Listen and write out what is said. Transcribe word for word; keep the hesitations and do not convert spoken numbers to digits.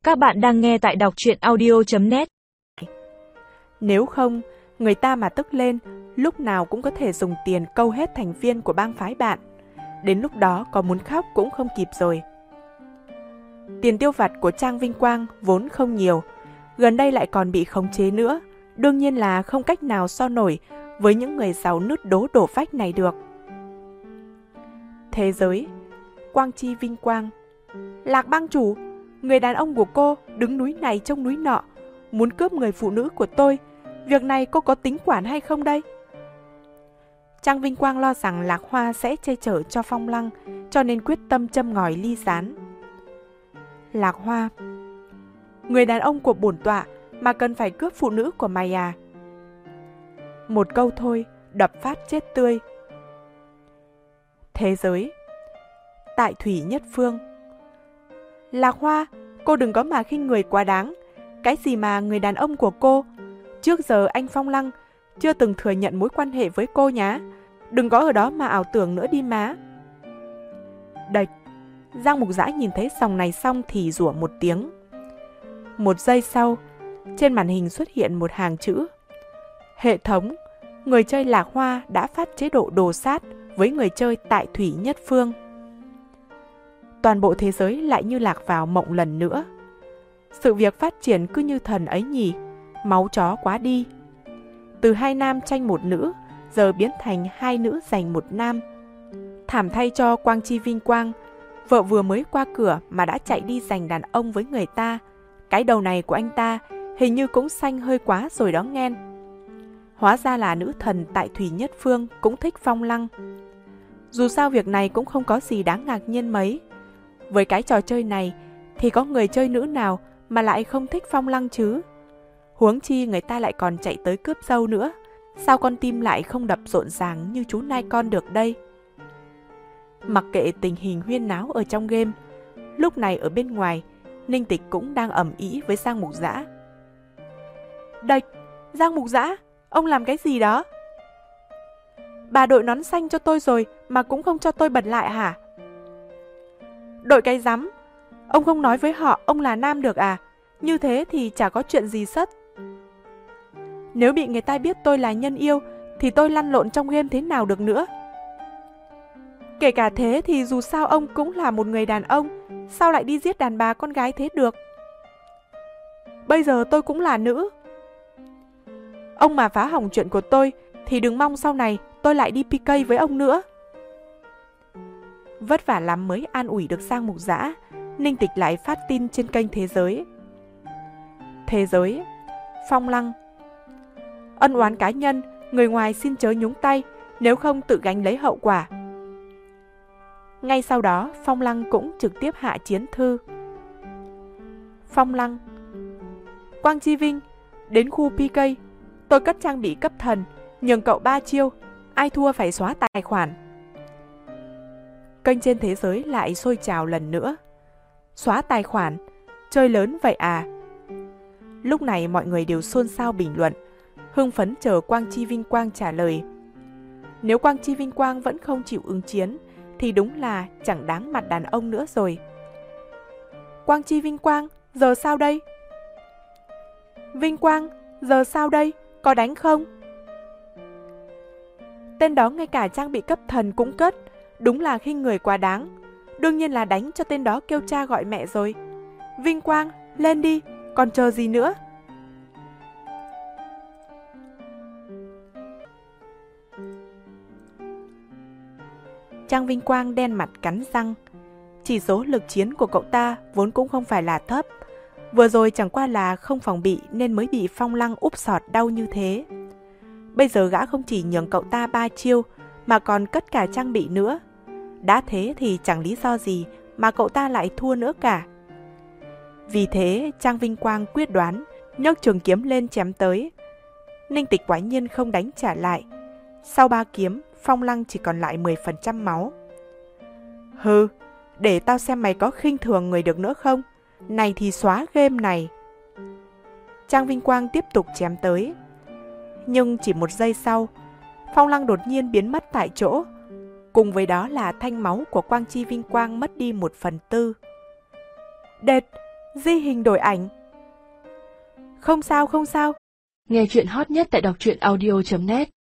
Các bạn đang nghe tại đọc truyện audio chấm net. Nếu không, người ta mà tức lên, lúc nào cũng có thể dùng tiền câu hết thành viên của bang phái bạn. Đến lúc đó có muốn khóc cũng không kịp rồi. Tiền tiêu vặt của Trang Vinh Quang vốn không nhiều, gần đây lại còn bị khống chế nữa. Đương nhiên là không cách nào so nổi với những người giàu nứt đố đổ vách này được. Thế giới, Quang Chi Vinh Quang. Lạc bang chủ, người đàn ông của cô đứng núi này trông núi nọ, muốn cướp người phụ nữ của tôi. Việc này cô có tính quản hay không đây? Trang Vinh Quang lo rằng Lạc Hoa sẽ che chở cho Phong Lăng, cho nên quyết tâm châm ngòi ly gián. Lạc Hoa: người đàn ông của bổn tọa mà cần phải cướp phụ nữ của mày à? Một câu thôi, đập phát chết tươi. Thế giới, Tại Thủy Nhất Phương. Lạc Hoa, cô đừng có mà khinh người quá đáng. Cái gì mà người đàn ông của cô? Trước giờ anh Phong Lăng chưa từng thừa nhận mối quan hệ với cô nhá. Đừng có ở đó mà ảo tưởng nữa đi má. Đạch. Giang Mục Dã nhìn thấy dòng này xong thì rủa một tiếng. Một giây sau, trên màn hình xuất hiện một hàng chữ: hệ thống, người chơi Lạc Hoa đã phát chế độ đồ sát với người chơi Tại Thủy Nhất Phương. Toàn bộ thế giới lại như lạc vào mộng lần nữa. Sự việc phát triển cứ như thần ấy nhỉ, máu chó quá đi. Từ hai nam tranh một nữ, giờ biến thành hai nữ giành một nam. Thảm thay cho Quang Chi Vinh Quang, vợ vừa mới qua cửa mà đã chạy đi giành đàn ông với người ta. Cái đầu này của anh ta hình như cũng xanh hơi quá rồi đó nghen. Hóa ra là nữ thần Tại Thủy Nhất Phương cũng thích Phong Lăng. Dù sao việc này cũng không có gì đáng ngạc nhiên mấy. Với cái trò chơi này thì có người chơi nữ nào mà lại không thích Phong Lăng chứ? Huống chi người ta lại còn chạy tới cướp dâu nữa. Sao con tim lại không đập rộn ràng như chú nai con được đây? Mặc kệ tình hình huyên náo ở trong game, lúc này ở bên ngoài, Ninh Tịch cũng đang ầm ĩ với Giang Mục Dã. Đạch, Giang Mục Dã, ông làm cái gì đó? Bà đội nón xanh cho tôi rồi mà cũng không cho tôi bật lại hả? Đội cái rắm, ông không nói với họ ông là nam được à? Như thế thì chả có chuyện gì sất. Nếu bị người ta biết tôi là nhân yêu thì tôi lăn lộn trong game thế nào được nữa? Kể cả thế thì dù sao ông cũng là một người đàn ông, sao lại đi giết đàn bà con gái thế được? Bây giờ tôi cũng là nữ. Ông mà phá hỏng chuyện của tôi thì đừng mong sau này tôi lại đi pê ca với ông nữa. Vất vả lắm mới an ủi được Giang Mục Dã, Ninh Tịch lại phát tin trên kênh Thế giới. Thế giới, Phong Lăng. Ân oán cá nhân, người ngoài xin chớ nhúng tay, nếu không tự gánh lấy hậu quả. Ngay sau đó, Phong Lăng cũng trực tiếp hạ chiến thư. Phong Lăng: Quang Chi Vinh, đến khu pê ca, tôi cất trang bị cấp thần, nhường cậu ba chiêu, ai thua phải xóa tài khoản. Kênh trên Thế giới lại sôi trào lần nữa. Xóa tài khoản, chơi lớn vậy à? Lúc này mọi người đều xôn xao bình luận, hưng phấn chờ Quang Chi Vinh Quang trả lời. Nếu Quang Chi Vinh Quang vẫn không chịu ứng chiến thì đúng là chẳng đáng mặt đàn ông nữa rồi. Quang Chi Vinh Quang, giờ sao đây? Vinh Quang, giờ sao đây? Có đánh không? Tên đó ngay cả trang bị cấp thần cũng cất, đúng là khinh người quá đáng. Đương nhiên là đánh cho tên đó kêu cha gọi mẹ rồi. Vinh Quang, lên đi, còn chờ gì nữa? Trang Vinh Quang đen mặt cắn răng. Chỉ số lực chiến của cậu ta vốn cũng không phải là thấp. Vừa rồi chẳng qua là không phòng bị nên mới bị Phong Lăng úp sọt đau như thế. Bây giờ gã không chỉ nhường cậu ta ba chiêu mà còn cất cả trang bị nữa. Đã thế thì chẳng lý do gì mà cậu ta lại thua nữa cả. Vì thế Trang Vinh Quang quyết đoán nhấc trường kiếm lên chém tới. Ninh Tịch quả nhiên không đánh trả lại. Sau ba kiếm, Phong Lăng chỉ còn lại mười phần trăm máu. Hừ, để tao xem mày có khinh thường người được nữa không? Này thì xóa game này. Trang Vinh Quang tiếp tục chém tới. Nhưng chỉ một giây sau, Phong Lăng đột nhiên biến mất tại chỗ. Cùng với đó là thanh máu của Quang Chi Vinh Quang mất đi một phần tư. Đệt, Di hình đổi ảnh. Không sao, không sao. Nghe chuyện hot nhất tại đọc truyện audio chấm net.